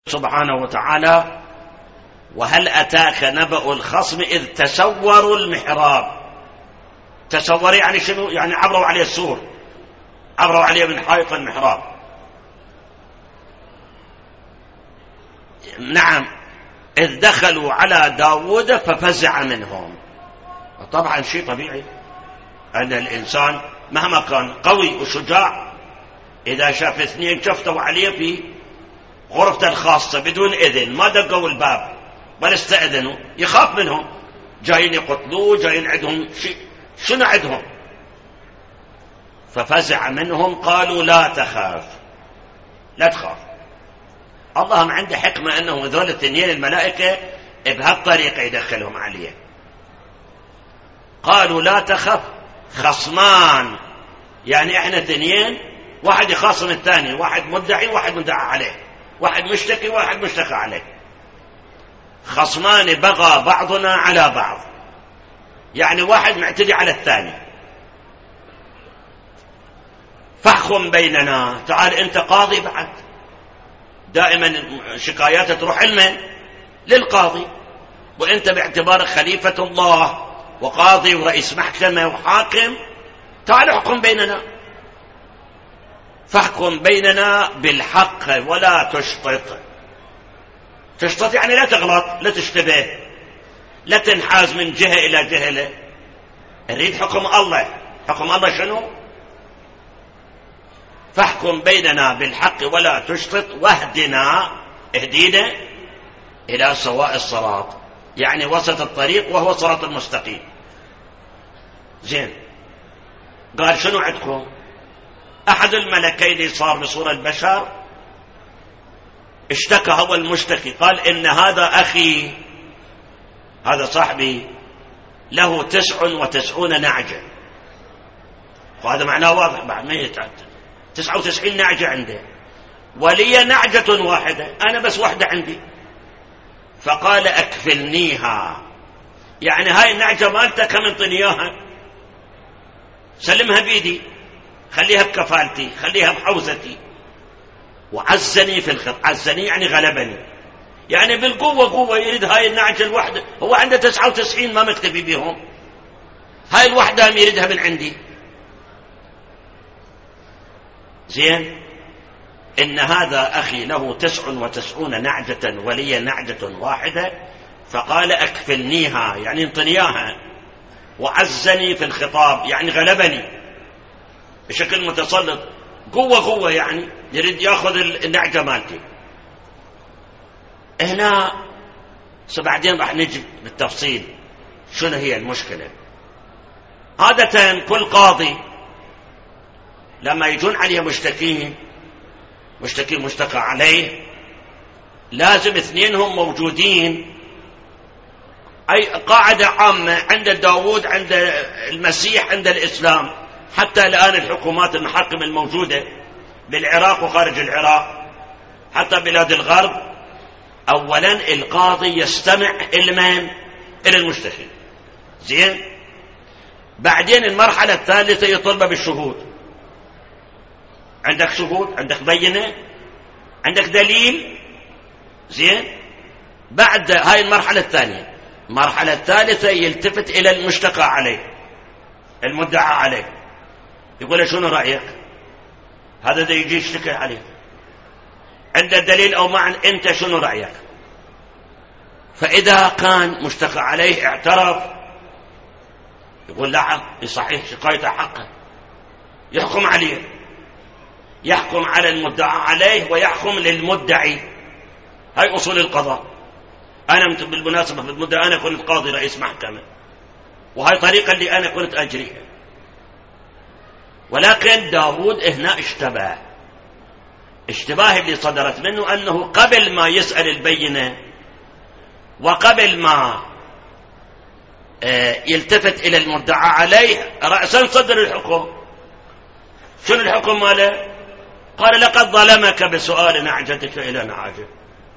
سبحانه وتعالى: وهل أتاك نبأ الخصم إذ تسوروا المحراب. تسور يعني شنو؟ يعني عبروا عليه السور، عبروا عليه من حائط المحراب. نعم، إذ دخلوا على داود ففزع منهم. طبعا شيء طبيعي أن الإنسان مهما كان قوي وشجاع إذا شاف اثنين شفتوا عليه في غرفته الخاصة بدون إذن، ما دقوا الباب بل استأذنوا، يخاف منهم، جايين يقتلوه، جايين عندهم شيء، شنو عندهم؟ ففزع منهم. قالوا: لا تخاف، لا تخاف. الله ما عنده حكمة أنه ذول الاثنين الملائكة بهالطريقة يدخلهم عليه. قالوا: لا تخف، خصمان، يعني احنا اثنين، واحد يخاصم الثاني، واحد مدعي واحد مدعى عليه، واحد مشتكي واحد مشتكى عليه. خصمان بغى بعضنا على بعض، يعني واحد معتدي على الثاني. فاحكم بيننا، تعال انت قاضي بعد، دائما شكاياتك تروح للقاضي، وانت باعتبارك خليفة الله وقاضي ورئيس محكمة وحاكم، تعال احكم بيننا. فاحكم بيننا بالحق ولا تشطط. تشطط يعني لا تغلط، لا تشتبه، لا تنحاز من جهة إلى جهة. لا، نريد حكم الله. حكم الله شنو؟ فاحكم بيننا بالحق ولا تشطط واهدنا، اهدينا إلى سواء الصراط، يعني وسط الطريق وهو صراط المستقيم. زين، قال: شنو عندكم؟ أحد الملكين صار بصورة البشر، اشتكى هو المشتكي، قال: إن هذا أخي، هذا صاحبي، له 99 نعجة. وهذا معناه واضح، بعد ما يتعدد 99 نعجة عنده، ولي نعجة واحدة، أنا بس واحدة عندي. فقال: أكفلنيها، يعني هاي النعجة مالتك كم انطني إياها، سلمها بيدي، خليها بكفالتي، خليها بحوزتي. وعزني في الخط، عزني يعني غلبني، يعني بالقوة قوة، يريد هاي النعجة الوحدة، هو عنده 99 ما مكتفي بهم، هاي الوحدة هم يريدها من عندي. زين، إن هذا أخي له 99 نعجة ولي نعجة واحدة. فقال: أكفلنيها، يعني انطنياها. وعزني في الخطاب، يعني غلبني بشكل متسلط، قوة يعني يريد ياخذ النعجة مالتي. هنا بعدين راح نجي بالتفصيل شنو هي المشكلة. عادة كل قاضي لما يجون عليه مشتكين، مشتكى عليه، لازم اثنينهم موجودين. أي قاعدة عامة عند داود، عند المسيح، عند الإسلام. حتى الآن الحكومات المحاكم الموجودة بالعراق وخارج العراق، حتى بلاد الغرب، أولا القاضي يستمع إلى المشتكي. زين، بعدين المرحلة الثالثة يطلب بالشهود. عندك شهود، عندك بينة، عندك دليل. زين، بعد هاي المرحلة الثانية، المرحلة الثالثة يلتفت إلى المشتكى عليه، المدعى عليه، يقول له: شنو رأيك؟ هذا دا يجي يشتكي عليه، عنده دليل أو معنى، أنت شنو رأيك؟ فإذا كان مشتكى عليه اعترف، يقول: لا، صحيح شكايته حقا، يحكم عليه، يحكم على المدعى عليه ويحكم للمدعي. هاي أصول القضاء. أنا بالمناسبة في المدة أنا كنت قاضي رئيس محكمة، وهاي طريقة اللي أنا كنت أجريها. ولكن داود هنا اشتباه اللي صدرت منه أنه قبل ما يسأل البينة وقبل ما يلتفت إلى المدعى عليه رأسا صدر الحكم. شنو الحكم ماله؟ قال: لقد ظلمك بسؤال نعجتك إلى نعاجه.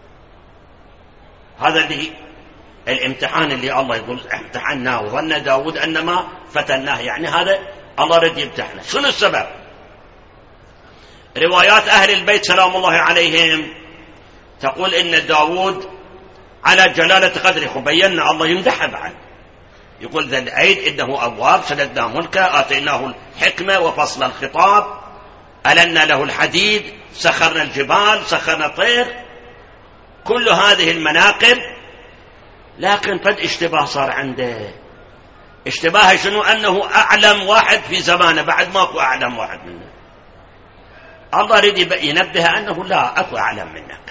هذا اللي الامتحان اللي الله يقول: امتحناه وظن داود أنما فتناه، يعني هذا الله رد يمتحنه. شنو السبب؟ روايات أهل البيت سلام الله عليهم تقول إن داود على جلالة قدره، وبينا الله يمدحه بعد، يقول ذا العيد إنه أواب شددنا ملكه آتيناه الحكمة وفصل الخطاب ألنا له الحديد سخرنا الجبال سخرنا الطير، كل هذه المناقب. لكن فد اشتباه صار عنده. اشتباه شنو؟ أنه أعلم واحد في زمانه، بعد ماكو أعلم واحد منه. الله يريد ينبه أنه لا أكو أعلم منك،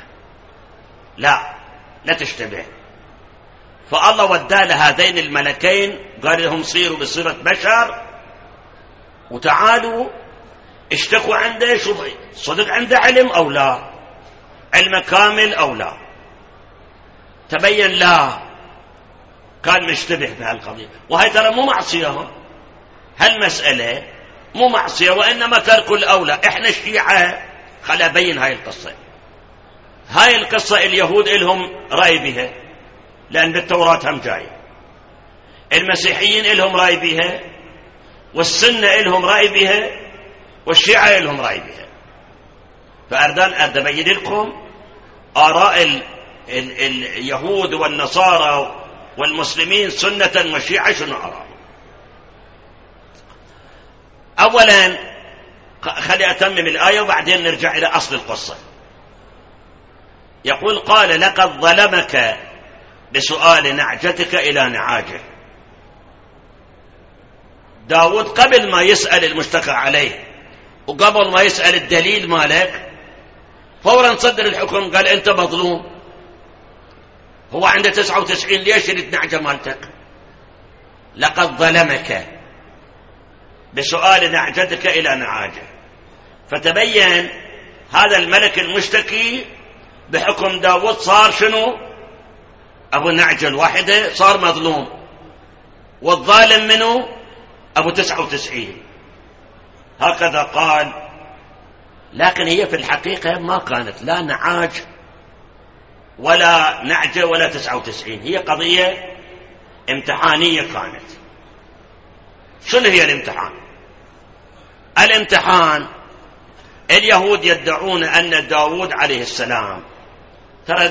لا تشتبه. فالله ودى لهذين الملكين قال لهم صيروا بصيرة بشر وتعالوا اشتكوا عنده، شوف صدق عنده علم أو لا، علم كامل أو لا. تبين لا، كان مشتبه بهالقضية. وهي ترى مو معصية، هالمسألة مو معصية وإنما ترك الأولى. إحنا الشيعة خل أبين هاي القصة. هاي القصة اليهود إلهم رأي بها لأن بالتوراة هم جاي، المسيحيين إلهم رأي بها، والسنة إلهم رأي بها، والشيعة إلهم رأي بها. فأردان أبين لكم آراء اليهود والنصارى والمسلمين سنة وشيعة شنو أراهم. أولا خلي أتمم الآية وبعدين نرجع إلى أصل القصة. يقول قال لقد ظلمك بسؤال نعجتك إلى نعاجه. داود قبل ما يسأل المشتكى عليه وقبل ما يسأل الدليل مالك فورا صدر الحكم، قال أنت مظلوم، هو عنده 99 ليش يريد نعجة مالتك؟ لقد ظلمك بسؤال نعجتك إلى نعاجه. فتبين هذا الملك المشتكي بحكم داود صار شنو؟ أبو نعجة الواحدة صار مظلوم، والظالم منه أبو 99. هكذا قال. لكن هي في الحقيقة ما كانت لا نعاج ولا نعجة ولا 99، هي قضية امتحانية كانت. شنو هي الامتحان؟ الامتحان اليهود يدعون أن داود عليه السلام، ترى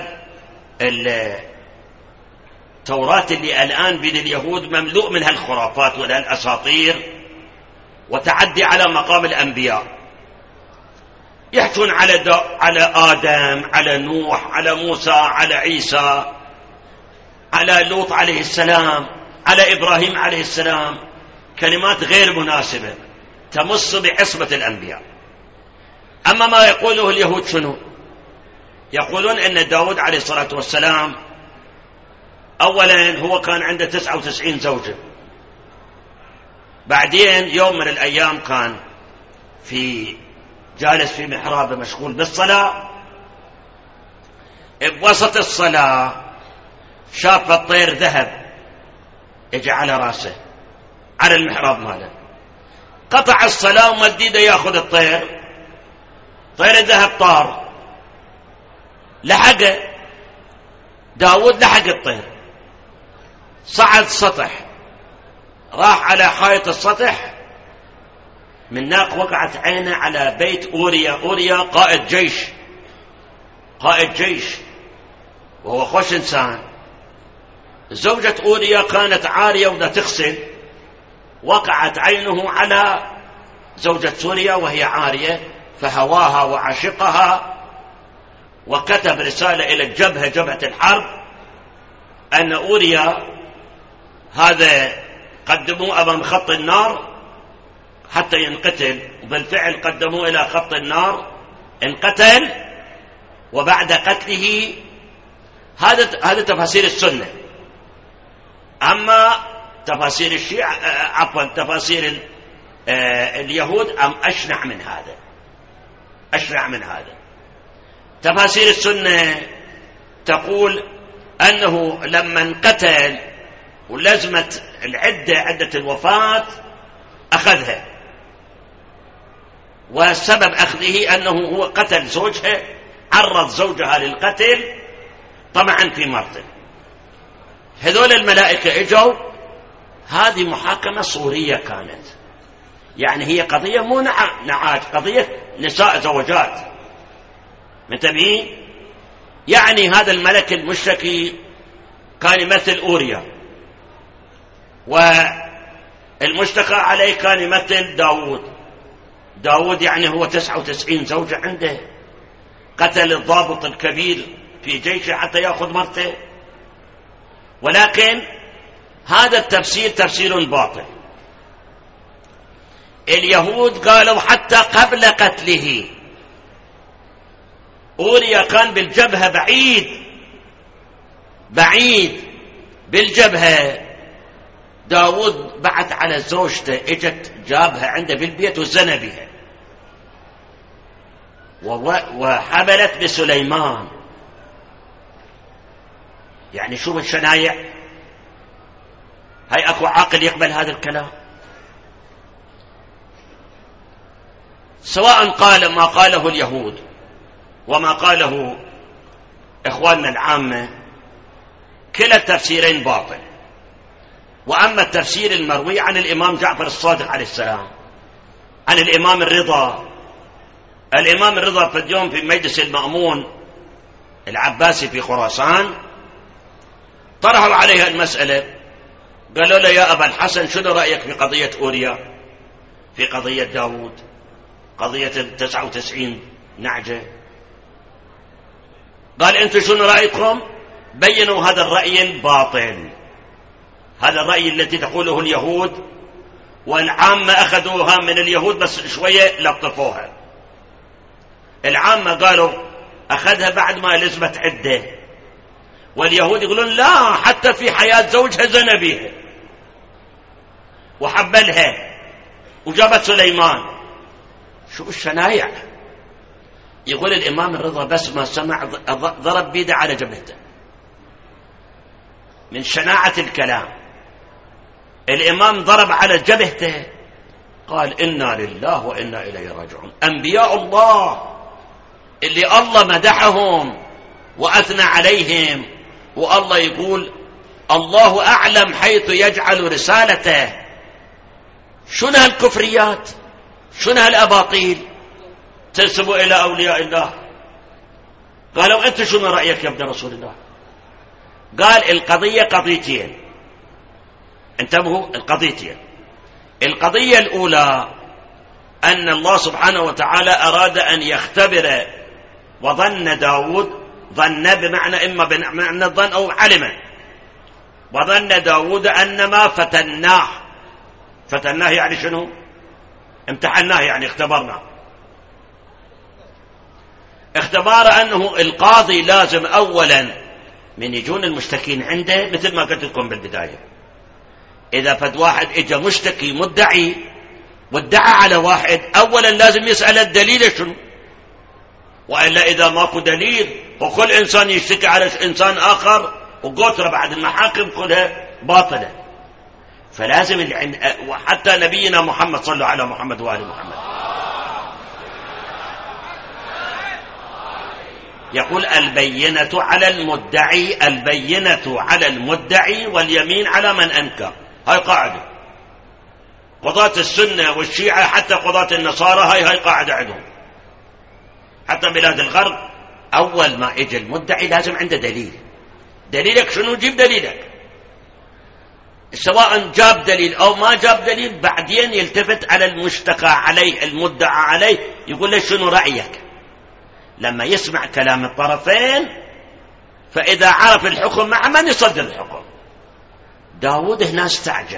التوراة اللي الآن بين اليهود مملوء من هالخرافات والأساطير وتعدي على مقام الأنبياء. يحكون على آدم، على نوح، على موسى، على عيسى، على لوط عليه السلام، على إبراهيم عليه السلام، كلمات غير مناسبة تمس بعصمة الأنبياء. أما ما يقوله اليهود شنو؟ يقولون أن داود عليه الصلاة والسلام أولا هو كان عنده 99 زوجة، بعدين يوم من الأيام كان جالس في محرابه مشغول بالصلاة، بوسط الصلاة شاف الطير ذهب اجى على راسه على المحراب ماله، قطع الصلاة ومديده ياخذ الطير، طير الذهب طار، لحقه داود، لحق الطير، صعد سطح، راح على حائط السطح، من هناك وقعت عينه على بيت أوريا قائد جيش وهو خوش إنسان. زوجة أوريا كانت عارية ودا تغسل، وقعت عينه على زوجة سوريا وهي عارية فهواها وعشقها، وكتب رسالة إلى الجبهة، جبهة الحرب، أن أوريا هذا قدموه أمام خط النار حتى ينقتل، وبالفعل قدموه إلى خط النار، انقتل. وبعد قتله هذا تفاسير السنة. أما تفاسير الشيعة تفاسير اليهود أشنع من هذا. تفاسير السنة تقول أنه لما انقتل ولزمت عدة الوفاة أخذها، وسبب أخذه أنه هو قتل زوجها، عرض زوجها للقتل طمعا في مرته. هذول الملائكة اجوا، هذه محاكمة صورية كانت، يعني هي قضية مو نعاج، قضية نساء زوجات، منتبهين؟ يعني هذا الملك المشتكي كان يمثل أوريا، والمشتكى عليه كان يمثل داود يعني هو 99 زوجة عنده، قتل الضابط الكبير في جيشه حتى يأخذ مرته. ولكن هذا التفسير تفسير باطل. اليهود قالوا حتى قبل قتله أوريا كان بالجبهة بعيد بالجبهة. داود بعت على زوجته، اجت جابها عنده بالبيت وزنى بها وحملت بسليمان. يعني شوف الشنايع، هاي اكو عاقل يقبل هذا الكلام؟ سواء قال ما قاله اليهود وما قاله اخواننا العامة، كلا التفسيرين باطل. وأما التفسير المروي عن الإمام جعفر الصادق عليه السلام، عن الإمام الرضا في اليوم في مجلس المأمون العباسي في خراسان، طرحوا عليها المسألة، قالوا له يا أبا الحسن شنو رأيك في قضية أوريا، في قضية داود، قضية 99 نعجة؟ قال أنتم شنو رأيكم؟ بينوا هذا الرأي الباطل، هذا الرأي التي تقوله اليهود، والعامة أخذوها من اليهود بس شوية لطفوها. العامة قالوا أخذها بعد ما لزمت عدة، واليهود يقولون لا، حتى في حياة زوجها زنى بها وحبلها وجابت سليمان. شو الشنايع؟ يقول الإمام الرضا بس ما سمع ضرب بيده على جبهته من شناعة الكلام. الإمام ضرب على جبهته، قال إنا لله وإنا إليه راجعون. أنبياء الله اللي الله مدحهم وأثنى عليهم، والله يقول الله أعلم حيث يجعل رسالته، شنو هالكفريات، شنو هالأباطيل تنسبوا إلى أولياء الله؟ قالوا أنت شنو رأيك يا ابن رسول الله؟ قال القضية قضيتين، انتبهوا، القضيتين. القضية الأولى أن الله سبحانه وتعالى أراد أن يختبر، وظن داود، ظن بمعنى إما بمعنى الظن أو علم، وظن داود أنما فتناه يعني شنو؟ امتحناه، يعني اختبرناه. اختبار أنه القاضي لازم أولا من يجون المشتكين عنده، مثل ما قلت لكم بالبداية، إذا فد واحد إجا مشتكي مدعي وادعى على واحد، أولا لازم يسأل الدليل شنو، وإلا إذا ماكو دليل وكل إنسان يشتكي على إنسان آخر وقتل بعد المحاكم كلها باطلة. فلازم وحتى نبينا محمد، صلوا على محمد وآل محمد، يقول البينة على المدعي واليمين على من أنكر. هاي قاعدة قضاة السنة والشيعة، حتى قضاة النصارى هاي قاعدة عندهم، حتى بلاد الغرب. أول ما إجا المدعي لازم عنده دليلك شنو؟ جيب دليلك، سواء جاب دليل أو ما جاب دليل، بعدين يلتفت على المشتكى عليه، المدعى عليه، يقول له شنو رأيك. لما يسمع كلام الطرفين، فإذا عرف الحكم مع من يصدر الحكم. داود هنا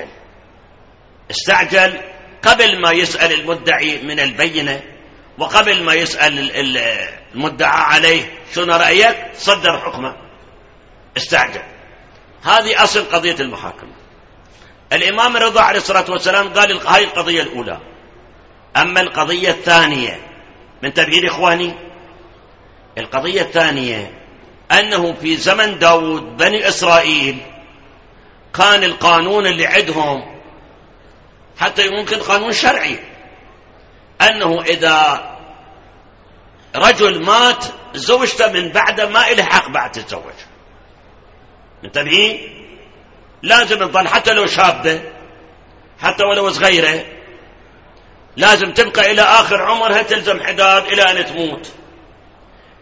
استعجل قبل ما يسأل المدعي من البينة، وقبل ما يسأل المدعى عليه شنو رأيك، صدر حكمه، استعجل. هذه أصل قضية المحاكمة. الإمام الرضا عليه الصلاة والسلام قال هذه القضية الأولى. أما القضية الثانية، من تبهير إخواني، القضية الثانية أنه في زمن داود بني إسرائيل كان القانون اللي عندهم، حتى ممكن قانون شرعي، أنه إذا رجل مات زوجته من بعده ما إله حق بعد تتزوج. منتبهين؟ لازم تظل حتى لو شابة، حتى ولو صغيرة، لازم تبقى إلى آخر عمرها، تلزم حداد إلى أن تموت.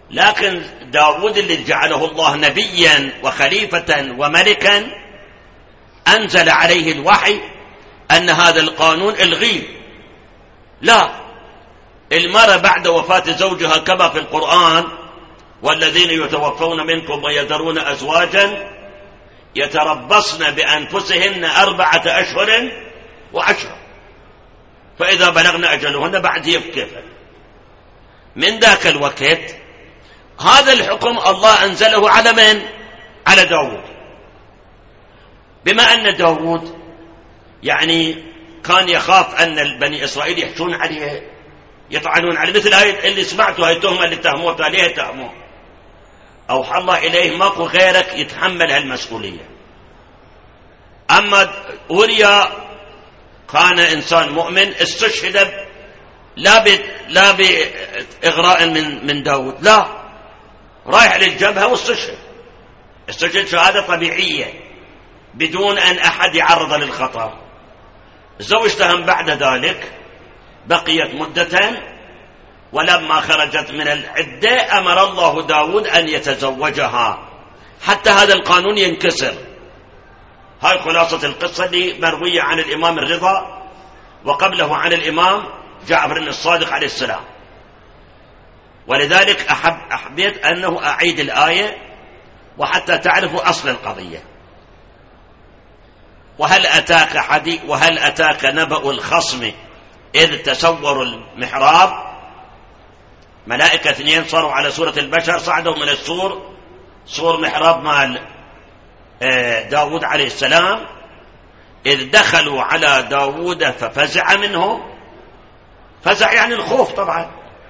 لكن داود اللي جعله الله نبيا وخليفة وملكا أنزل عليه الوحي أن هذا القانون الغيه. لا، المرأة بعد وفاة زوجها كما في القرآن والذين يتوفون منكم ويذرون أزواجا يتربصن بأنفسهن 4 أشهر و10، فإذا بلغن أجلهن بعد كيف. من ذاك الوقت هذا الحكم الله أنزله على من؟ على داود. بما أن داود يعني كان يخاف أن بني إسرائيل يحجون عليه يطعنون عليه، مثل هاي اللي سمعتوا، هاي التهمة اللي اتهموه ليه اتهموه؟ أوحى الله إليه ماكو غيرك يتحمل هالمسؤولية. أما أوريا كان إنسان مؤمن استشهد لا بإغراء من داود، لا، رايح للجبهة واستشهد شهادة طبيعية بدون أن أحد يعرض للخطر. زوجتها بعد ذلك بقيت مدة، ولما خرجت من العدة أمر الله داود أن يتزوجها حتى هذا القانون ينكسر. هاي خلاصة القصة اللي مروية عن الإمام الرضا وقبله عن الإمام جعفر الصادق عليه السلام. ولذلك أحبيت أنه أعيد الآية وحتى تعرفوا أصل القضية. وهل أتاك نبأ الخصم إذ تسوروا المحراب. ملائكة 2 صاروا على سورة البشر، صعدوا من السور، سور محراب مال داود عليه السلام، إذ دخلوا على داود ففزع منهم. فزع يعني الخوف طبعا.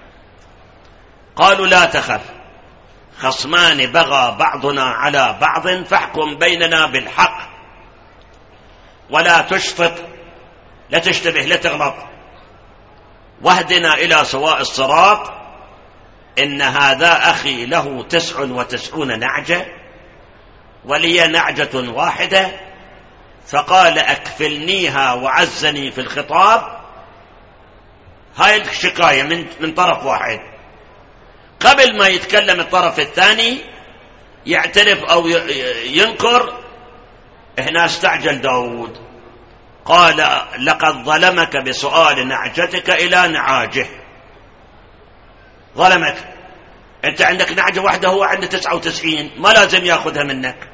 قالوا لا تخف خصمان بغى بعضنا على بعض فاحكم بيننا بالحق ولا تشفق، لا تشتبه، لا تغلط، واهدنا إلى سواء الصراط. إن هذا أخي له 99 نعجة ولي نعجة واحدة، فقال أكفلنيها وعزني في الخطاب. هاي الشكاية من طرف واحد. قبل ما يتكلم الطرف الثاني يعترف أو ينكر، هنا استعجل داود، قال لقد ظلمك بسؤال نعجتك إلى نعاجه. ظلمك، أنت عندك نعجة واحدة هو عنده 99، ما لازم يأخذها منك.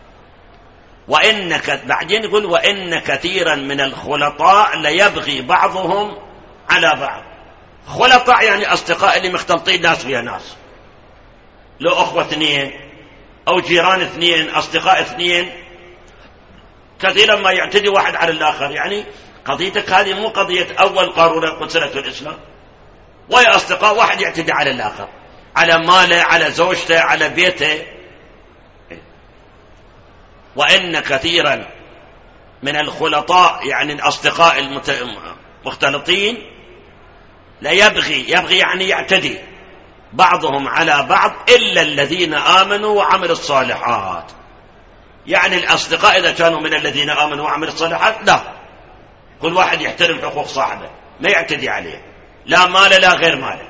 بعدين يقول وإن كثيرا من الخلطاء ليبغي بعضهم على بعض. خلطاء يعني أصدقاء اللي مختلطين ناس ويا ناس، لو أخوة 2 أو جيران 2 أصدقاء 2 كثيرا ما يعتدي واحد على الآخر. يعني قضيتك هذه مو قضية أول قارورة قدسلة الإسلام، ويا أصدقاء واحد يعتدي على الآخر، على ماله، على زوجته، على بيته. وإن كثيرا من الخلطاء يعني الأصدقاء المختلطين لا يبغي يعني يعتدي بعضهم على بعض إلا الذين آمنوا وعملوا الصالحات. يعني الأصدقاء إذا كانوا من الذين آمنوا وعملوا الصالحات لا، كل واحد يحترم حقوق صاحبه، ما يعتدي عليه، لا مال لا غير مال.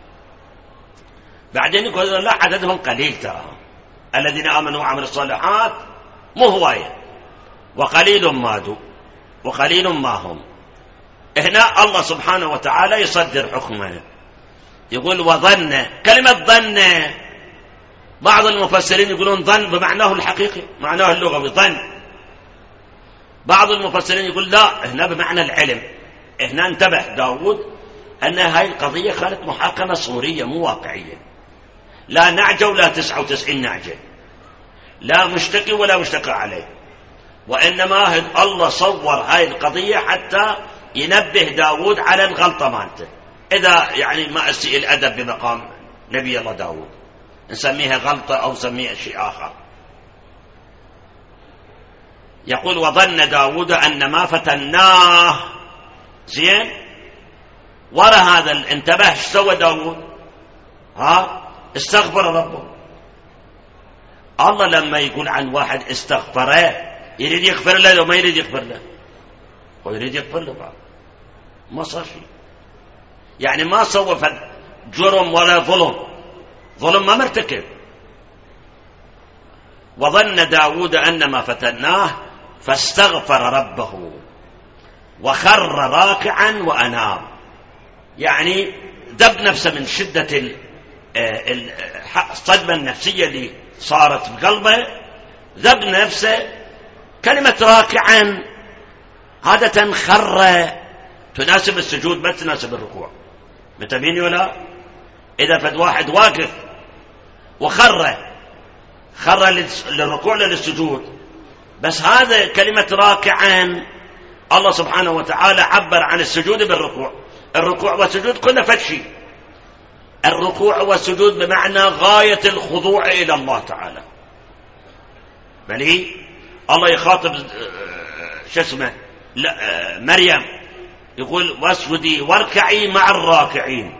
بعدين يقول لا، عددهم قليل ترى، الذين آمنوا وعملوا الصالحات مو هواية، وقليل مادوا وقليل ما هم. هنا الله سبحانه وتعالى يصدر حكمه، يقول وظن. كلمة ظن بعض المفسرين يقولون ظن بمعناه الحقيقي، معناه اللغوي ظن. بعض المفسرين يقول لا، هنا بمعنى العلم. هنا انتبه داود أن هاي القضية كانت محاكمة صورية مو واقعية، لا نعجة ولا 99 نعجة، لا مشتكي ولا مشتكى عليه، وإنما الله صور هاي القضية حتى ينبه داود على الغلطة مالته. إذا يعني ما أسيء الأدب بمقام نبي الله داود نسميها غلطة أو نسميها شيء آخر. يقول وظن داود أن ما فتناه. زين، ورا هذا انتبه ايش سوى داود؟ استغفر ربه. الله لما يقول عن واحد استغفره يريد يغفر له وما يريد يغفر له، ويريد يغفر له بعض، ما صار شيء. يعني ما سوى جرم ولا ظلم، ظلم ما مرتكب. وظن داود أنما فتناه فاستغفر ربه وخر راكعا وأناب، يعني دب نفسه من شدة الصدمة النفسية اللي صارت في قلبه، ذب نفسه. كلمة راكعا عادة خر تناسب السجود ما تناسب الركوع، متابعيني ولا؟ إذا فد واحد واقف وخر للركوع للسجود، بس هذا كلمة راكعا الله سبحانه وتعالى عبر عن السجود بالركوع. الركوع والسجود كله فتشي، الركوع والسجود بمعنى غاية الخضوع إلى الله تعالى. بل الله يخاطب مريم يقول واسجدي واركعي مع الراكعين.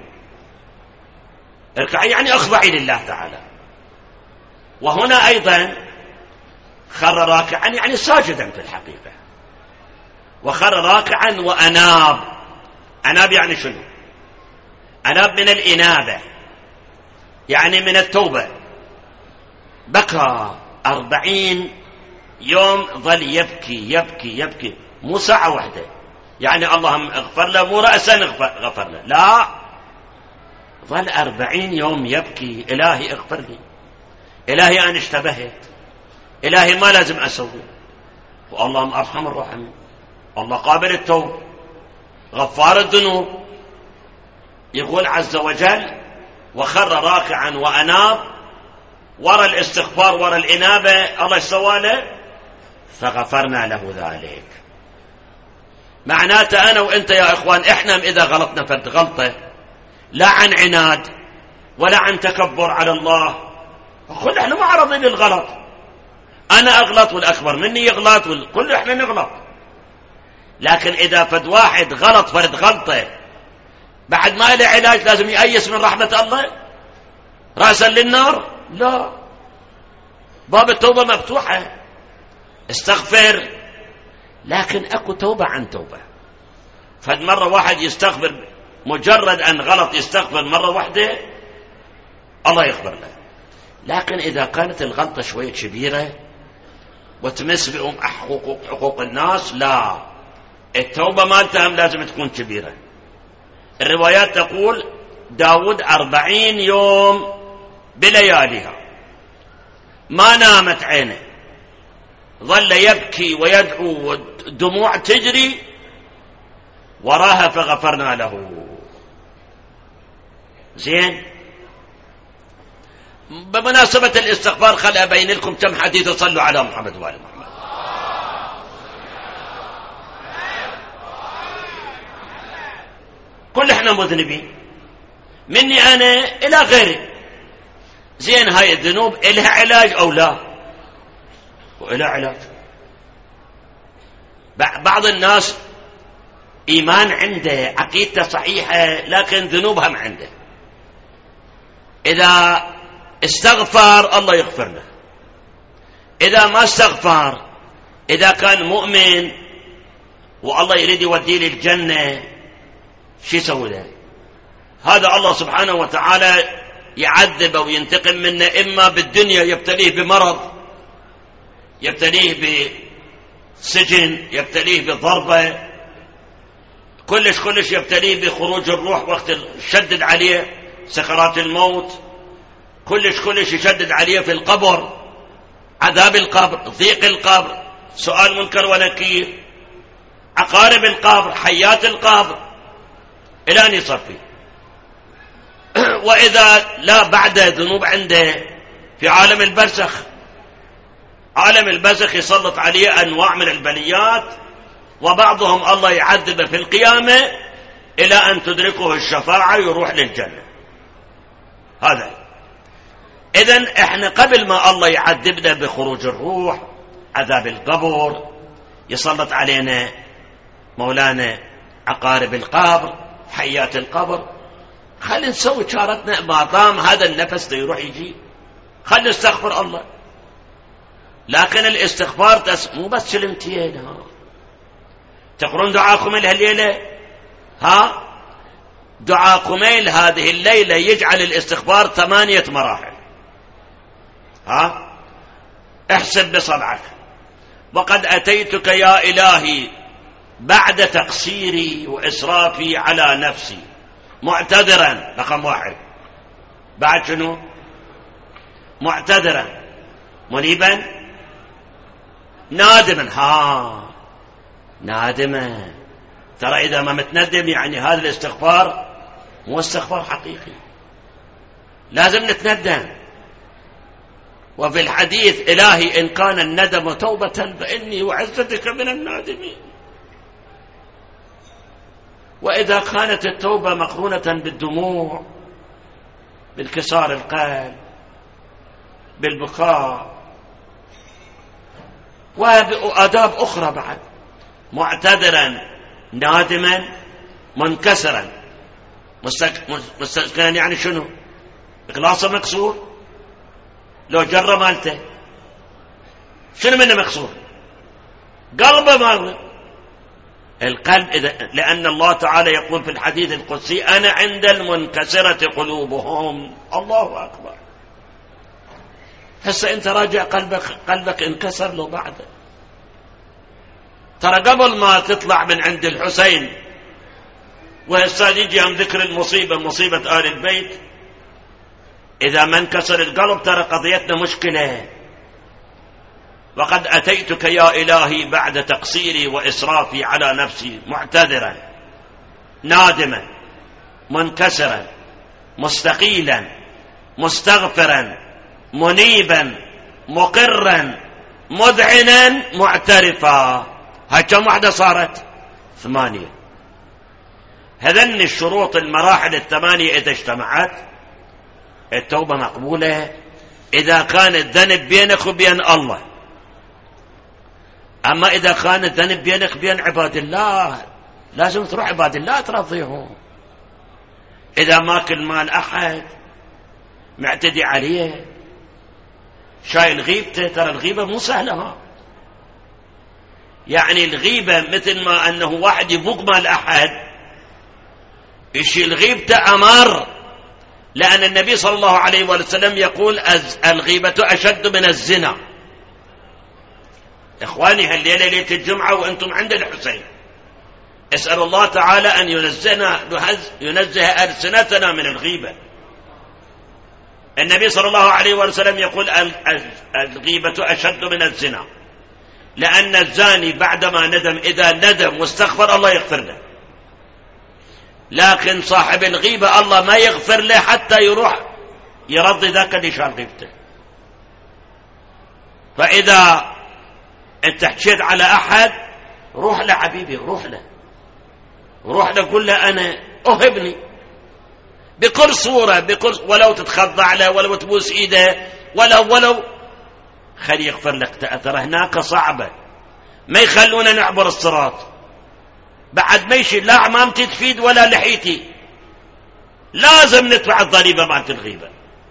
اركعي يعني اخضعي لله تعالى. وهنا أيضا خر راكعا يعني ساجدا في الحقيقة، وخر راكعا وأناب. أناب يعني شنو؟ أناب من الإنابة، يعني من التوبة. بكى 40 يوم ظل يبكي يبكي يبكي، مو ساعة واحدة يعني اللهم اغفر له، مو رأسا غفر له، لا، ظل 40 يوم يبكي إلهي اغفر لي، إلهي أنا اشتبهت، إلهي ما لازم أسوي، واللهم أرحم الراحمين، الله قابل التوب غفار الذنوب. يقول عز وجل وخر راكعا وأناب، ورا الاستغفار ورا الإنابة الله سوى له فغفرنا له ذلك. معناته أنا وإنت يا إخوان إحنا إذا غلطنا فد غلطة لا عن عناد ولا عن تكبر على الله، كل إحنا معرضين للغلط، أنا أغلط والأكبر مني يغلط والكل إحنا نغلط. لكن إذا فد واحد غلط فرد غلطة بعد ما له علاج لازم يأيس من رحمة الله رأسا للنار؟ لا، باب التوبة مفتوحة، استغفر. لكن أكو توبة عن توبة. فد مرة واحد يستغفر مجرد أن غلط يستغفر مرة واحدة الله يغفر له. لكن إذا كانت الغلطة شوية كبيرة وتمس بهم حقوق الناس، لا، التوبة مالتهم لازم تكون كبيرة. الروايات تقول داود 40 يوم بلياليها ما نامت عينه، ظل يبكي ويدعو والدموع تجري وراها فغفرنا له. زين، بمناسبة الاستغفار خل أبين لكم كم حديث صلوا على محمد وآل محمد. كل احنا مذنبين، مني أنا إلى غيري. زين، هاي الذنوب إلها علاج أو لا؟ وإلها علاج. بعض الناس إيمان عنده، عقيدته صحيحة، لكن ذنوبها ما عنده. إذا استغفر الله يغفر له، إذا ما استغفر، إذا كان مؤمن والله يريد يوديه للجنة شو يسوي له؟ هذا الله سبحانه وتعالى يعذبه وينتقم منه، إما بالدنيا يبتليه بمرض، يبتليه بسجن، يبتليه بضربة، كلش يبتليه بخروج الروح وقت يشدد عليه سكرات الموت، كلش يشدد عليه في القبر، عذاب القبر، ضيق القبر، سؤال منكر ونكير، عقارب القبر، حيات القبر، إلى أن يصفي. وإذا لا بعد ذنوب عنده في عالم البرزخ، عالم البرزخ يسلط عليه أنواع من البليات، وبعضهم الله يعذبه في القيامة إلى أن تدركه الشفاعة يروح للجنة. هذا إذن إحنا قبل ما الله يعذبنا بخروج الروح، عذاب القبر، يسلط علينا مولانا عقارب القبر، حيات القبر، خلي نسوي شارتنا ما دام هذا النفس ده يروح يجي، خلي نستغفر الله. لكن الاستغفار مو بس كلمتين، تقرون دعاكم الليلة، دعاء قميل هذه الليلة يجعل الاستغفار 8 مراحل. احسب بصبعك. وقد أتيتك يا إلهي بعد تقصيري وإسرافي على نفسي معتذرا، رقم 1. بعد شنو؟ معتذرا، منيبا، نادما. نادما. ترى إذا ما متندم يعني هذا الاستغفار مو استغفار حقيقي، لازم نتندم. وفي الحديث: إلهي إن كان الندم توبة فإني وعزتك من النادمين. وإذا كانت التوبة مقرونة بالدموع، بالكسار القلب، بالبكاء، وآداب أخرى بعد: معتذرا، نادما، منكسرا. مستسكنا يعني شنو؟ إخلاصه مكسور، لو جرى مالته شنو منه مكسور؟ قلبه ماله. القلب لأن الله تعالى يقول في الحديث القدسي: أنا عند المنكسرة قلوبهم. الله أكبر. هسه أنت راجع قلبك انكسر له بعده. ترى قبل ما تطلع من عند الحسين وهسه يجي عن ذكر المصيبة، مصيبة آل البيت، إذا ما انكسر القلب ترى قضيتنا مشكلة. وقد أتيتك يا إلهي بعد تقصيري وإسرافي على نفسي معتذرا، نادما، منكسرا، مستقيلا، مستغفرا، منيبا، مقرا، مذعنا، معترفا. هاي كم واحدة صارت؟ 8. هذن الشروط، المراحل 8 إذا اجتمعت التوبة مقبولة. إذا كان الذنب بينك وبين الله. أما إذا كان الذنب بينك وبين عباد الله لازم تروح عباد الله ترضيهم. إذا ماكل مال أحد، معتدي عليه، شايل غيبته، ترى الغيبة مو سهلة. يعني الغيبة مثل ما أنه واحد يبوق مال أحد يشيل غيبته أمر، لأن النبي صلى الله عليه وسلم يقول: الغيبة أشد من الزنا. إخواني، هالليلة ليلة الجمعة وأنتم عند الحسين، اسأل الله تعالى أن ينزه ألسنتنا من الغيبة. النبي صلى الله عليه وسلم يقول: الغيبة أشد من الزنا، لأن الزاني بعدما ندم، إذا ندم واستغفر الله يغفر له، لكن صاحب الغيبة الله ما يغفر له حتى يروح يرضي ذاك اللي شال غيبته. فإذا انت حكيت على أحد، روح له حبيبي، روح له قل له: أنا أهبني بكل صورة، ولو تتخضع له، ولو تبوس إيده، ولو خلي يغفر لك. ترى هناك صعبة، ما يخلونا نعبر الصراط. بعد ما يشي لا عمامتي تفيد ولا لحيتي، لازم ندفع الضريبة مالت الغيبة.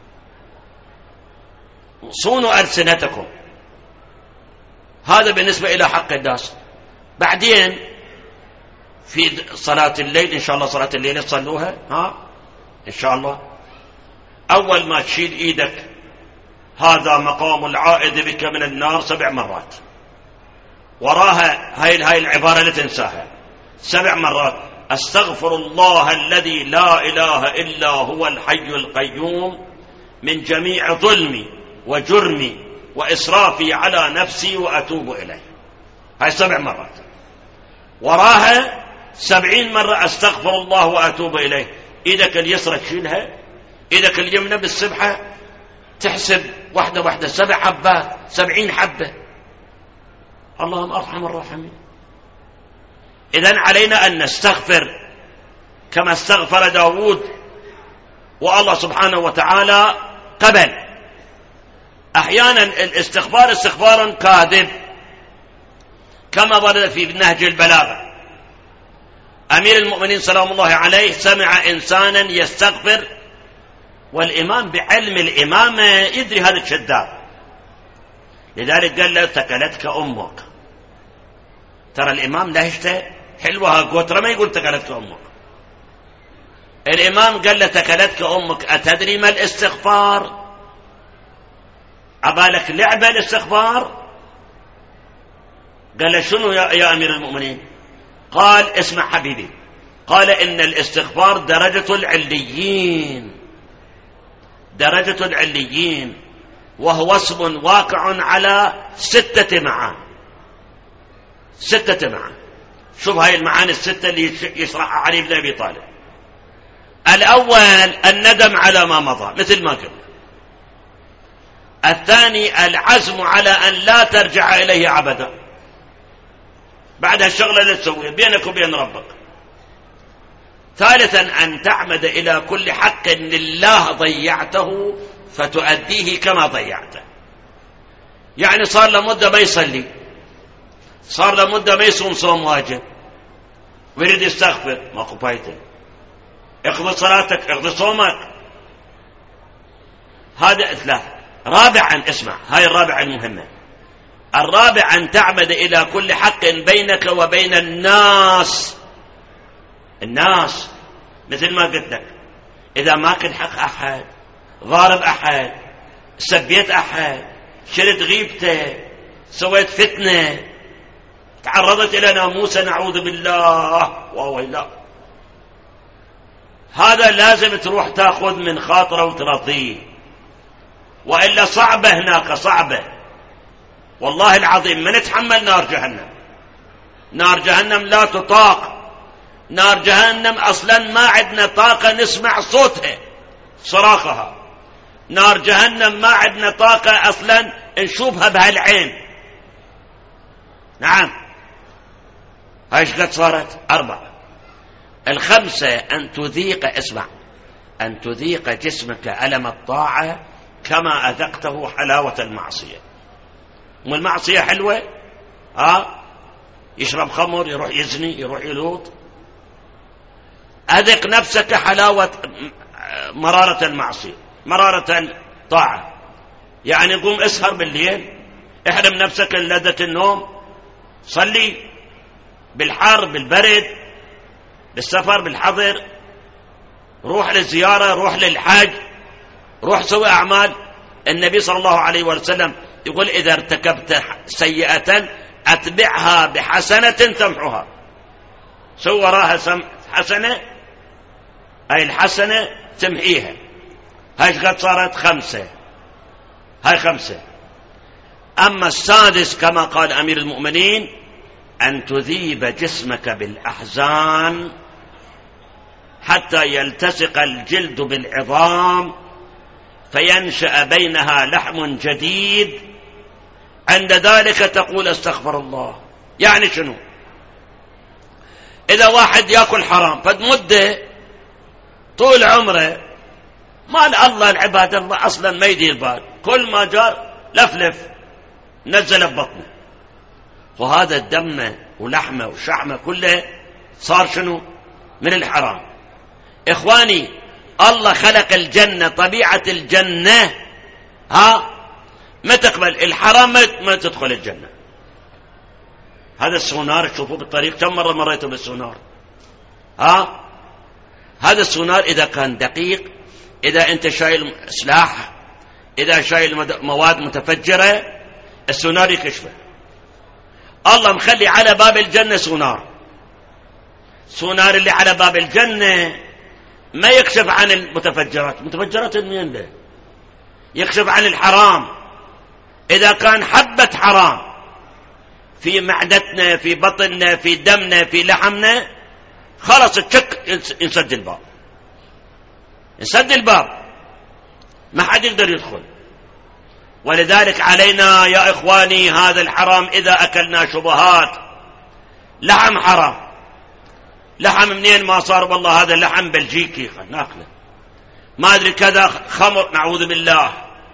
صونوا ألسنتكم. هذا بالنسبة إلى حق الناس. بعدين في صلاة الليل، إن شاء الله صلاة الليل تصلوها إن شاء الله. أول ما تشيل إيدك: هذا مقام العائد بك من النار 7 مرات. وراها هاي العبارة لا تنساها، 7 مرات: أستغفر الله الذي لا إله إلا هو الحي القيوم من جميع ظلمي وجرمي وإسرافي على نفسي وأتوب إليه. هاي 7 مرات. وراها 70 مرة: أستغفر الله وأتوب إليه. إيدك اليسرى تشيلها، إيدك اليمنى بالسبحة تحسب واحدة 7 حبات، 70 حبة. اللهم أرحم الراحمين. إذن علينا أن نستغفر كما استغفر داود، والله سبحانه وتعالى قبل. أحيانا الاستغفار استغفارا كاذب، كما ورد في نهج البلاغة. أمير المؤمنين سلام الله عليه سمع إنسانا يستغفر، والإمام بعلم الإمامة يدري هذا الشداد، لذلك قال له: تكلتك أمك. ترى الإمام لهجته حلوة قوترة، ما يقول تكلتك أمك. الإمام قال له تكلتك أمك أتدري ما الاستغفار؟ أبالك لعبة الاستغفار؟ قال له شنو يا أمير المؤمنين؟ قال اسمع حبيبي، قال إن الاستغفار درجة العليين، درجة العليين، وهو اسم واقع على 6 معاني. 6 معاني. شوف هاي المعاني 6 اللي يشرحها علي بن أبي طالب. الأول الندم على ما مضى مثل ما قلنا. الثاني العزم على أن لا ترجع إليه أبدا بعد الشغلة اللي تسويها بينك وبين ربك. ثالثا أن تعمد إلى كل حق لله ضيعته فتؤديه كما ضيعته. يعني صار له مدة ما يصلي، صار له مدة ما يصوم صوم واجب، ويريد يستغفر، ما قبيته، اقضي صلاتك، اقضي صومك. هذا 3. رابعا اسمع، هاي الرابعة المهمة. الرابع أن تعمد إلى كل حق بينك وبين الناس. الناس مثل ما قلت لك، إذا ما كنت حق أحد، ضارب أحد، سبيت أحد، شرد غيبته، سويت فتنة، تعرضت إلى ناموسة نعوذ بالله وويلا، هذا لازم تروح تأخذ من خاطره وترضيه، وإلا صعبة هناك، صعبة والله العظيم. من نتحمل نار جهنم، نار جهنم لا تطاق، نار جهنم أصلا ما عندنا طاقة نسمع صوتها صراخها، نار جهنم ما عندنا طاقة أصلا نشوفها بهالعين. نعم، هايش قد صارت 4. 5 أن تذيق، اسمع، أن تذيق جسمك ألم الطاعة كما أذقته حلاوة المعصية. والمعصية حلوة، يشرب خمر، يروح يزني، يروح يلوط. أذق نفسك حلاوة مرارة المعصية، مرارة الطاعة. يعني قوم اسهر بالليل، احرم نفسك لذة النوم، صلي بالحر بالبرد بالسفر بالحضر، روح للزيارة، روح للحج، روح سوي أعمال. النبي صلى الله عليه وسلم يقول إذا ارتكبت سيئة أتبعها بحسنة تمحها. سوى وراها حسنة، أي الحسنة تمحيها. هاي قد صارت 5. هاي 5. أما السادس كما قال أمير المؤمنين أن تذيب جسمك بالأحزان حتى يلتصق الجلد بالعظام فينشأ بينها لحم جديد، عند ذلك تقول استغفر الله. يعني شنو؟ إذا واحد يأكل حرام فمدة طول عمره مال الله العباد، الله أصلا ما يدير بال، كل ما جار لفلف نزل ببطنه، وهذا الدم ولحمه وشحمه كله صار شنو؟ من الحرام. إخواني، الله خلق الجنة، طبيعة الجنة ما تقبل الحرام، ما تدخل الجنة. هذا السونار تشوفوه بالطريق، كم مرة مريتوا بالسونار؟ هذا السونار إذا كان دقيق، إذا أنت شايل سلاح، إذا شايل مواد متفجرة، السونار يكشفه. الله مخلي على باب الجنة سونار. سونار اللي على باب الجنة ما يكشف عن المتفجرات. متفجرات منين ده؟ يكشف عن الحرام. إذا كان حبة حرام في معدتنا، في بطننا، في دمنا، في لحمنا، خلاص تشك، ينسد الباب، ينسد الباب، ما حد يقدر يدخل. ولذلك علينا يا إخواني هذا الحرام إذا أكلنا شبهات. لحم حرام، لحم منين ما صار؟ والله هذا لحم بلجيكي ناكله، ما أدري كذا، خمر نعوذ بالله،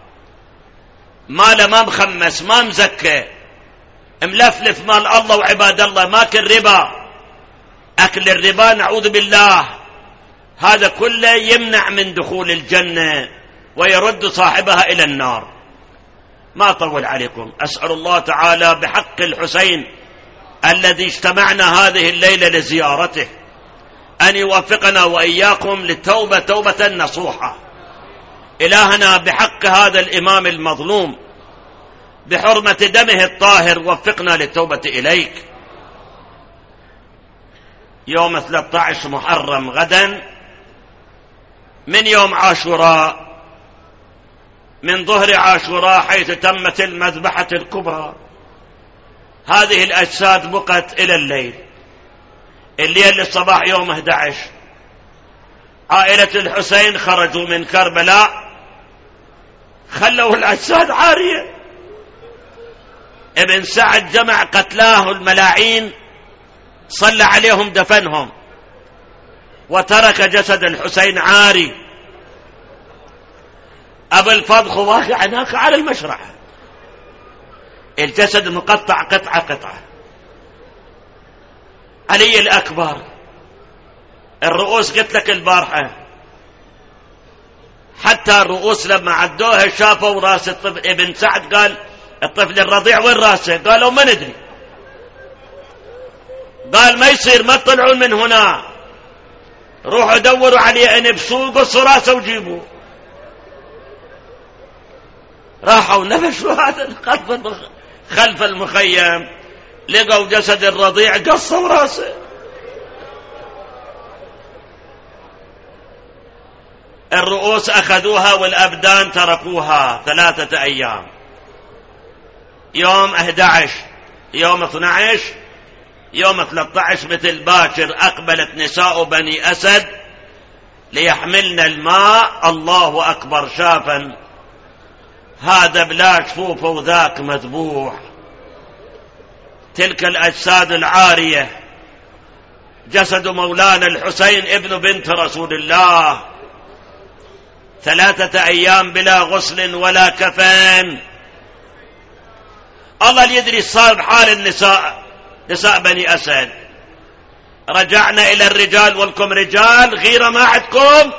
ماله ما مخمس، ما مزكى، ملفلف مال الله وعباد الله، ماكل ربا، أكل الربا نعوذ بالله. هذا كله يمنع من دخول الجنة ويرد صاحبها إلى النار. ما أطول عليكم، أسأل الله تعالى بحق الحسين الذي اجتمعنا هذه الليلة لزيارته أن يوفقنا وإياكم للتوبة توبة نصوحة. إلهنا بحق هذا الإمام المظلوم بحرمة دمه الطاهر وفقنا للتوبة إليك. يوم 13 محرم غدا من يوم عاشوراء، من ظهر عاشوراء حيث تمت المذبحة الكبرى، هذه الأجساد بقت إلى الليل للصباح يوم 11. عائلة الحسين خرجوا من كربلاء، خلوا الأجساد عارية. ابن سعد جمع قتلاه الملاعين، صلى عليهم دفنهم، وترك جسد الحسين عاري. أبو الفضل واقع هناك على المشرع، الجسد مقطع قطعة قطعة. علي الأكبر الرؤوس قلت لك البارحة، حتى الرؤوس لما عدوها شافوا راس الطفل. ابن سعد قال الطفل الرضيع وين راسه؟ قالوا ما ندري. قال ما يصير، ما تطلعون من هنا، روحوا دوروا عليه انبسوه، قصوا راسه وجيبوه. راحوا نفشوا هذا خلف المخيم، لقوا جسد الرضيع قصوا راسه. الرؤوس أخذوها والأبدان تركوها 3 أيام. يوم 11، يوم 12، يوم 13 مثل باكر أقبلت نساء بني أسد ليحملن الماء. الله أكبر، شافا هذا بلا جفوف وذاك مذبوح. تلك الأجساد العارية، جسد مولانا الحسين ابن بنت رسول الله 3 أيام بلا غسل ولا كفن. الله اللي يدري صار بحال النساء، نساء بني أسد. رجعنا إلى الرجال، ولكم رجال غيرة ما عندكم،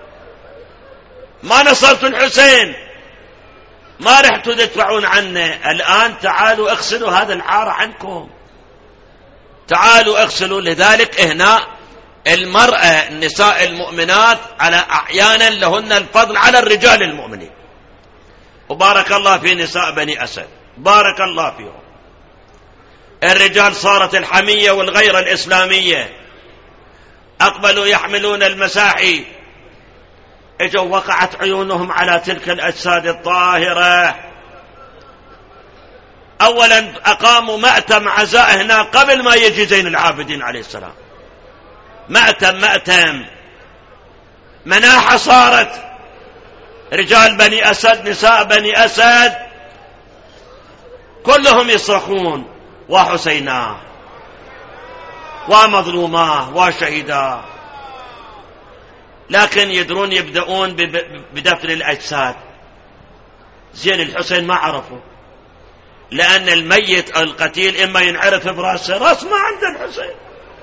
ما نصرتوا الحسين، ما رحتوا تدفعون عنه. الآن تعالوا اغسلوا هذا العار عنكم، تعالوا اغسلوا. لذلك هنا المرأة النساء المؤمنات على أحيانا لهن الفضل على الرجال المؤمنين. وبارك الله في نساء بني أسد، بارك الله فيهم. الرجال صارت الحمية والغيرة الإسلامية، أقبلوا يحملون المساحي، اجوا وقعت عيونهم على تلك الأجساد الطاهرة. أولا أقاموا مأتم عزاء هنا قبل ما يجي زين العابدين عليه السلام. مأتم مناحة صارت، رجال بني أسد نساء بني أسد كلهم يصرخون وحسينا ومظلوما وشهيدا، لكن يدرون يبدأون بدفن الأجساد. زين الحسين ما عرفوا، لأن الميت أو القتيل إما ينعرف براسه، راس ما عند الحسين،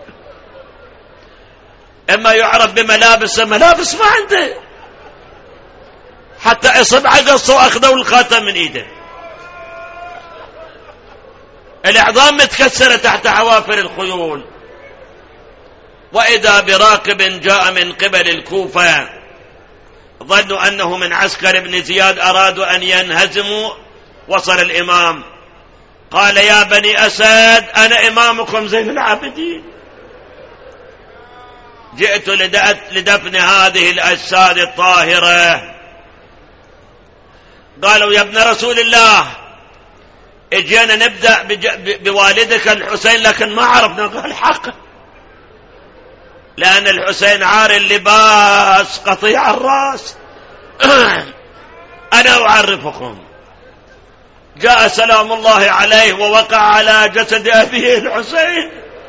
إما يعرف بملابسه، ملابس ما عنده، حتى إصبعه قصوا أخذوا الخاتم من إيده. الأعظام متكسرة تحت حوافر الخيول. وإذا براكب جاء من قبل الكوفة، ظنوا أنه من عسكر ابن زياد، أرادوا أن ينهزموا. وصل الإمام قال يا بني أسد أنا إمامكم زين العابدين، جئت لدفن هذه الأجساد الطاهرة. قالوا يا ابن رسول الله اجينا نبدأ بوالدك الحسين، لكن ما عرفنا. قال حق، لأن الحسين عار اللباس قطيع الرأس. أنا أعرفكم. جاء سلام الله عليه ووقع على جسد أبيه الحسين،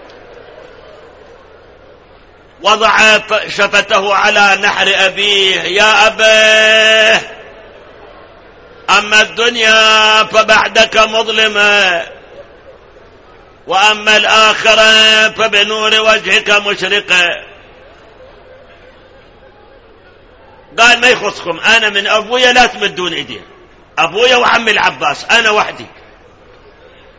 وضع شفته على نحر أبيه. يا أبيه، أما الدنيا فبعدك مظلمة، وأما الآخرة فبنور وجهك مشرقة. قال ما يخصكم، أنا من أبويا لا تمدون إيدي، أبويا وعمي العباس، أنا وحدي.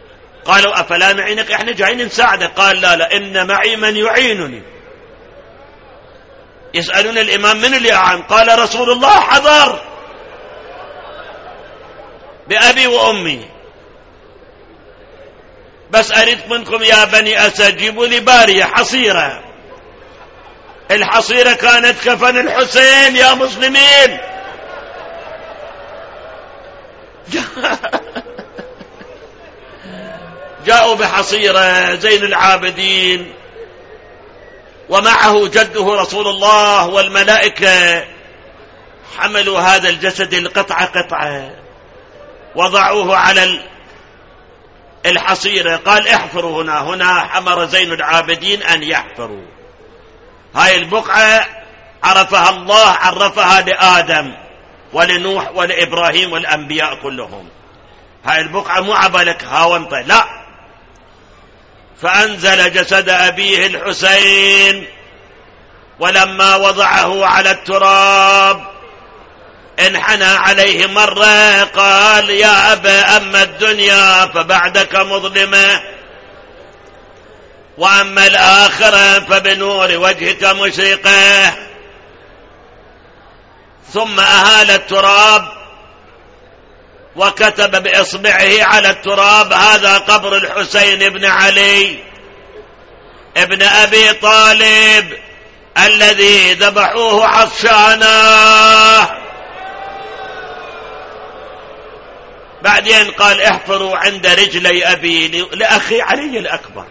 قالوا أفلا نعينك، إحنا جايين نساعدك. قال لا لا، إن معي من يعينني. يسألون الإمام من اللي أعان؟ قال رسول الله حضر بأبي وأمي. بس أريد منكم يا بني أسد جيبوا لي بارية حصيرة. الحصيرة كانت كفن الحسين يا مسلمين. جاءوا بحصيرة زين العابدين ومعه جده رسول الله والملائكة، حملوا هذا الجسد القطعة قطعة وضعوه على الحصيرة. قال احفروا هنا حمر زين العابدين أن يحفروا. هاي البقعة عرفها الله، عرفها لآدم ولنوح ولإبراهيم والأنبياء كلهم. هاي البقعة مو عبالك هاونطة، لا. فأنزل جسد أبيه الحسين، ولما وضعه على التراب انحنى عليه مرة قال يا أبا أما الدنيا فبعدك مظلمة، وأما الآخرة فبنور وجهك مشرقة. ثم أهال التراب وكتب بإصبعه على التراب هذا قبر الحسين بن علي ابن أبي طالب الذي ذبحوه عطشانا. بعدين قال احفروا عند رجلي أبي لأخي علي الأكبر.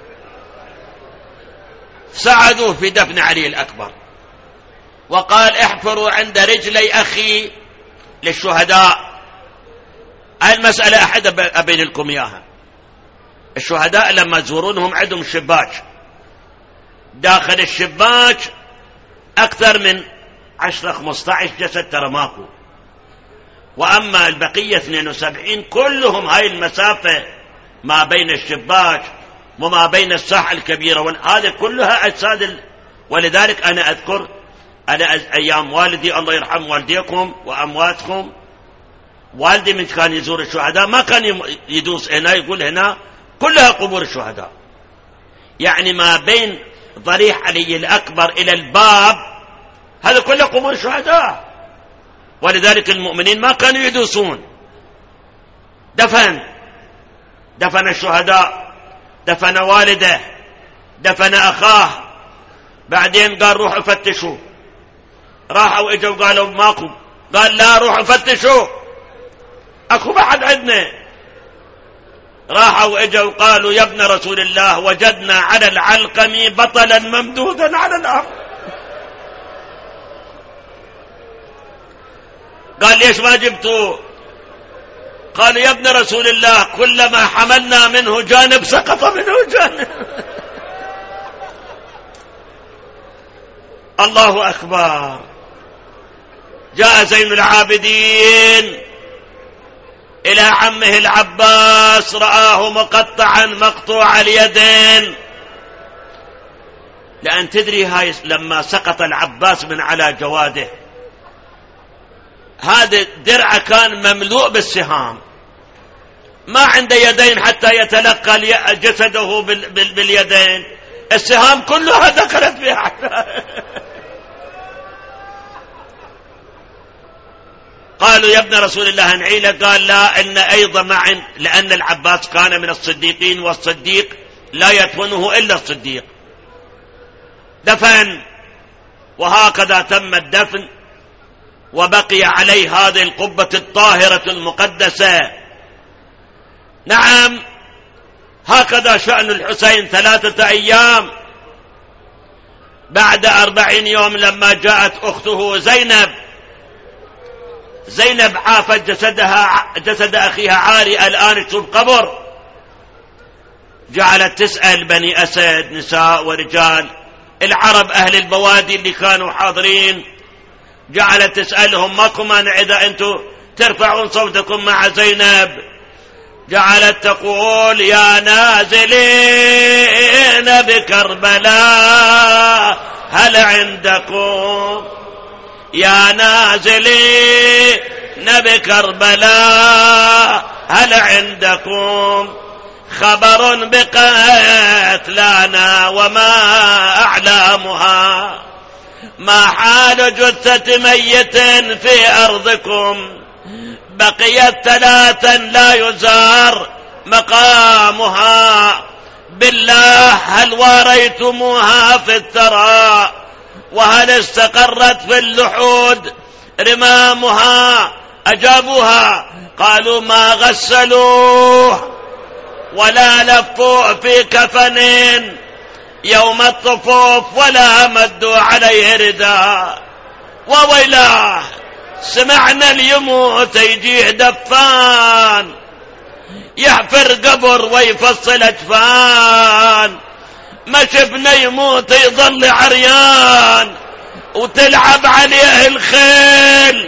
ساعدوه في دفن علي الأكبر. وقال احفروا عند رجلي أخي للشهداء. هاي المسألة أحد أبين لكم إياها. الشهداء لما تزورونهم عندهم شباك، داخل الشباك أكثر من 10-15 جسد ترى ماكو. وأما البقية 72 كلهم هاي المسافة ما بين الشباك وما بين الساحة الكبيرة، هذه كلها أجساد ولذلك أنا أذكر أيام والدي الله يرحم والديكم وأمواتكم، والدي من كان يزور الشهداء ما كان يدوس هنا يقول هنا كلها قبور الشهداء. يعني ما بين ضريح علي الأكبر إلى الباب هذا كله قبور الشهداء. ولذلك المؤمنين ما كانوا يدوسون. دفن الشهداء، دفن والده، دفن أخاه. بعدين قال روحوا فتشوا. راحوا اجوا قالوا ماكو. قال لا روحوا فتشوا اكو بعد عندنا. راحوا اجوا قالوا يا ابن رسول الله وجدنا على العلقم بطلا ممدودا على الارض. قال ليش ما جبتوه؟ قالوا يا ابن رسول الله كلما حملنا منه جانب سقط منه جانب. الله أكبر. جاء زين العابدين إلى عمه العباس رآه مقطعا مقطوع اليدين. لأن تدري هاي لما سقط العباس من على جواده هذا درع كان مملوء بالسهام، ما عنده يدين حتى يتلقى جسده باليدين، السهام كلها دخلت فيها. قالوا يا ابن رسول الله نعيله. قال لا إن أيضا لأن العباس كان من الصديقين والصديق لا يدفنه إلا الصديق. دفن وهكذا تم الدفن وبقي عليه هذه القبة الطاهرة المقدسة. نعم هكذا شأن الحسين 3 أيام. بعد 40 يوم لما جاءت أخته زينب عافت جسد أخيها عاري الآن تشوف قبر. جعلت تسأل بني أسد نساء ورجال العرب أهل البوادي اللي كانوا حاضرين، جعلت تسألهم ماكو مانع إذا أنتم ترفعون صوتكم مع زينب. جعلت تقول يا نازلين بكربلاء هل عندكم، يا نازلين بكربلاء هل عندكم خبر بقتلانا وما أعلامها. ما حال جثة ميت في أرضكم بقيت 3 لا يزار مقامها بالله هل واريتموها في الثرى وهل استقرت في اللحود رمامها أجابوها قالوا ما غسلوه ولا لفوا في كفن يوم الطفوف ولا مدوا عليه رداء وويلاه سمعنا اليموت يجيه دفان يحفر قبر ويفصل أجفان ما شفنا يموت يظل عريان وتلعب عليه الخيل.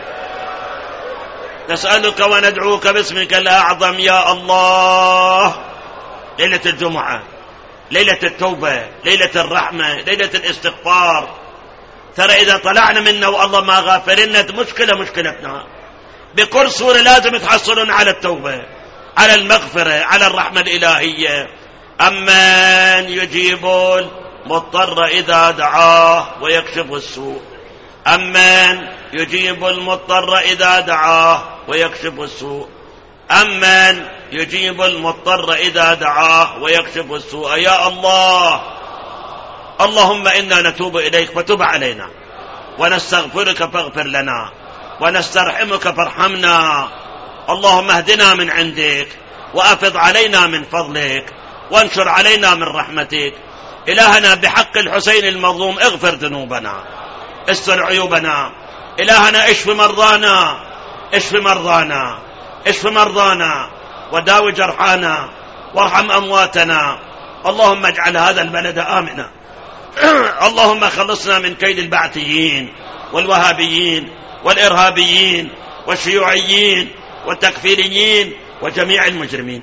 نسألك وندعوك باسمك الأعظم يا الله ليلة الجمعة، ليلة التوبة، ليلة الرحمة، ليلة الاستغفار. ترى إذا طلعنا منا والله ما غافرنا مشكلتنا بكل صورة لازم تحصلون على التوبة، على المغفرة، على الرحمة الإلهية. أمن يجيب المضطر إذا دعاه ويكشف السوء، أمن يجيب المضطر إذا دعاه ويكشف السوء، أمن يجيب المضطر إذا دعاه ويكشف السوء. يا الله اللهم إنا نتوب إليك فتب علينا، ونستغفرك فاغفر لنا، ونسترحمك فارحمنا. اللهم اهدنا من عندك، وأفض علينا من فضلك، وانشر علينا من رحمتك. إلهنا بحق الحسين المظلوم اغفر ذنوبنا، استر عيوبنا. إلهنا اشف مرضانا، اشف مرضانا، اشف مرضانا، وداوي جرحانا، وارحم أمواتنا. اللهم اجعل هذا البلد آمنا. اللهم خلصنا من كيد البعثيين والوهابيين والإرهابيين والشيوعيين والتكفيريين وجميع المجرمين.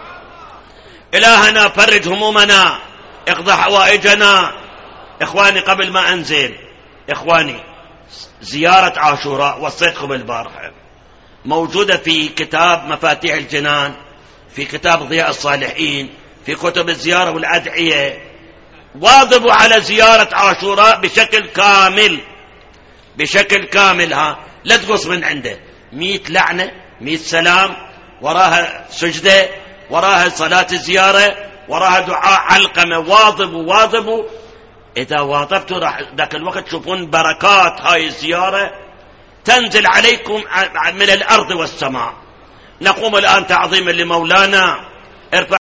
إلهنا فرج همومنا، اقضى حوائجنا. إخواني قبل ما أنزل، إخواني زيارة عاشوراء وصيتكم بالبارحة موجودة في كتاب مفاتيح الجنان، في كتاب ضياء الصالحين، في كتب الزيارة والأدعية. واظبوا على زيارة عاشوراء بشكل كامل، بشكل كامل. لا تقص من عنده 100 لعنة 100 سلام، وراها سجدة، وراها صلاة الزيارة، وراها دعاء علقمة. واظبوا. إذا واظبتوا راح ذاك الوقت تشوفون بركات هاي الزيارة تنزل عليكم من الأرض والسماء. نقوم الآن تعظيما لمولانا. ارفع